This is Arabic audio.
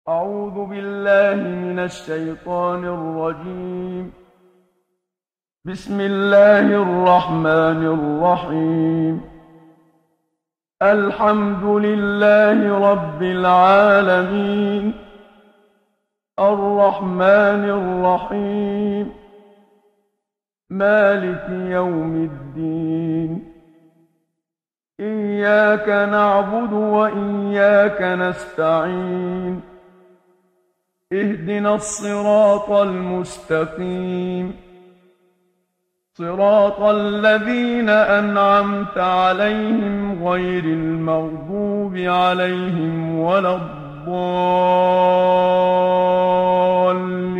أعوذ بالله من الشيطان الرجيم. بسم الله الرحمن الرحيم. الحمد لله رب العالمين، الرحمن الرحيم، مالك يوم الدين. إياك نعبد وإياك نستعين. اهدنا الصراط المستقيم، صراط الذين أنعمت عليهم غير المغضوب عليهم ولا الضالين.